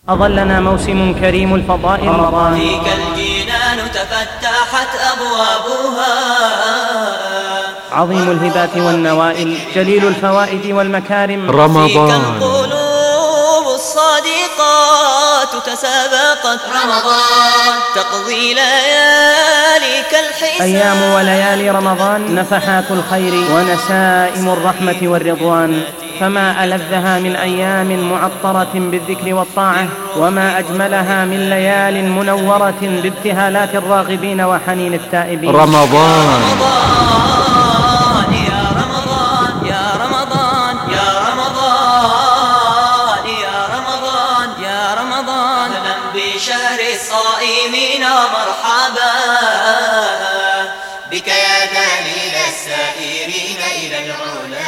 أظلنا موسم كريم الفضائل رمضان. فيك الجنان تفتحت أبوابها، عظيم الهبات والنوائل، جليل الفوائد والمكارم رمضان. فيك القلوب الصادقات تسابقت رمضان، تقضي لياليك الحساب. أيام وليالي رمضان نفحات الخير ونسائم الرحمة والرضوان، فما ألذها من أيام معطرة بالذكر والطاعة، وما أجملها من ليال منورة بابتهالات الراغبين وحنين التائبين. رمضان يا رمضان يا رمضان يا رمضان يا رمضان يا رمضان، أهلا بشهر الصائمين مرحبا بك يا دليل السائرين إلى العلا.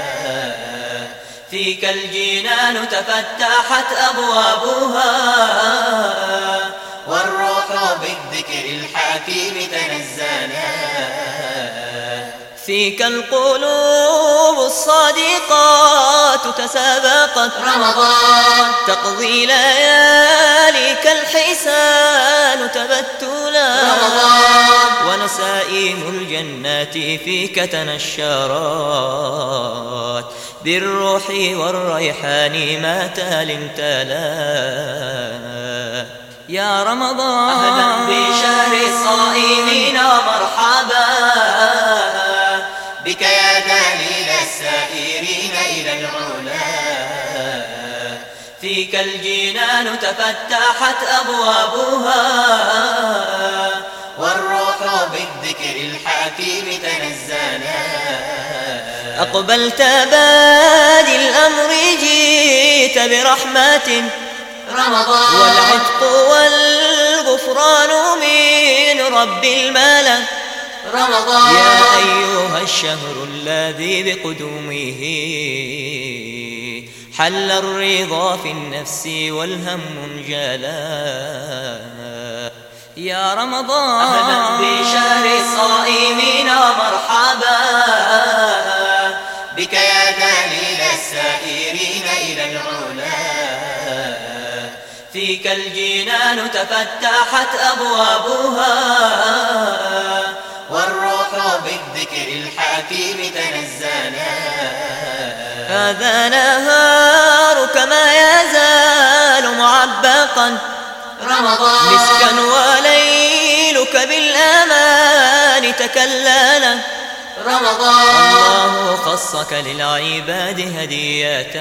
فيك الجنان تفتحت أبوابها، والروح بالذكر الحكيم تنزلا. فيك القلوب الصادقات تسابقت رمضان، تقضي لياليك الحسان تبتلا. ونسائم الجنات فيك تنشرات، بالروح والريحان ما تال امتلا. يا رمضان أهلا بشهر الصائمين مرحبا بك يا دليل السائرين إلى العلا. فيك الجنان تفتحت أبوابها، والروح بالذكر الحكيم تنزلا. أقبلت بادي الأمر جئت برحمة رمضان، والعتق والغفران من رب الملك رمضان. يا أيها الشهر الذي بقدومه حل الرضا في النفس والهم انجلا. يا رمضان أهلا بشهر الصائمين مرحبا بك يا دليل السائرين إلى العلا. فيك الجنان تفتحت أبوابها، والروح بالذكر الحكيم تنزلا. هذا نهارك ما يزال معبقا رمضان، مسكا وليلك بالأمان تكللا رمضان. الله خصك للعباد هدية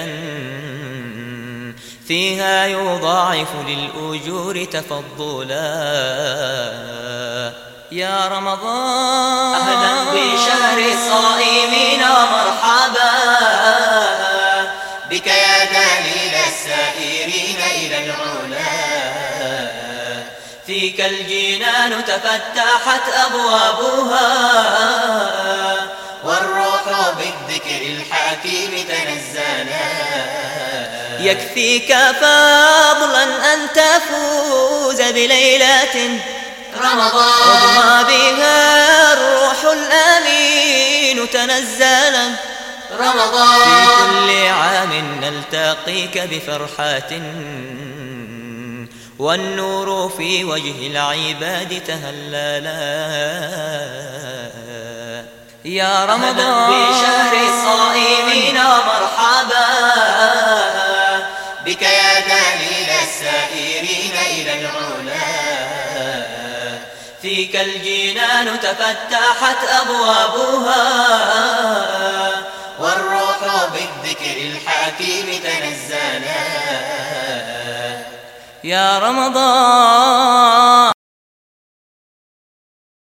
فيها يضاعف للأجور تفضلا. يا رمضان أهلا بشهر الصائمين مرحبا بك يا دليل السائرين إلى العلا. فيك الجنان تفتحت أبوابها، والروح بالذكر الحكيم تنزلا. يكفيك فضلا أن تفوز بليلة رمضان، رضى بها الروح الأمين تنزلا رمضان. في كل عام نلتقيك بفرحة، والنور في وجه العباد تهللا. يا رمضان بشهر الصائمين مرحبا بك يا دليل السائرين إلى العلا. فيك الجنان تفتحت أبوابها، والروح بالذكر الحكيم تنزلا. يا رمضان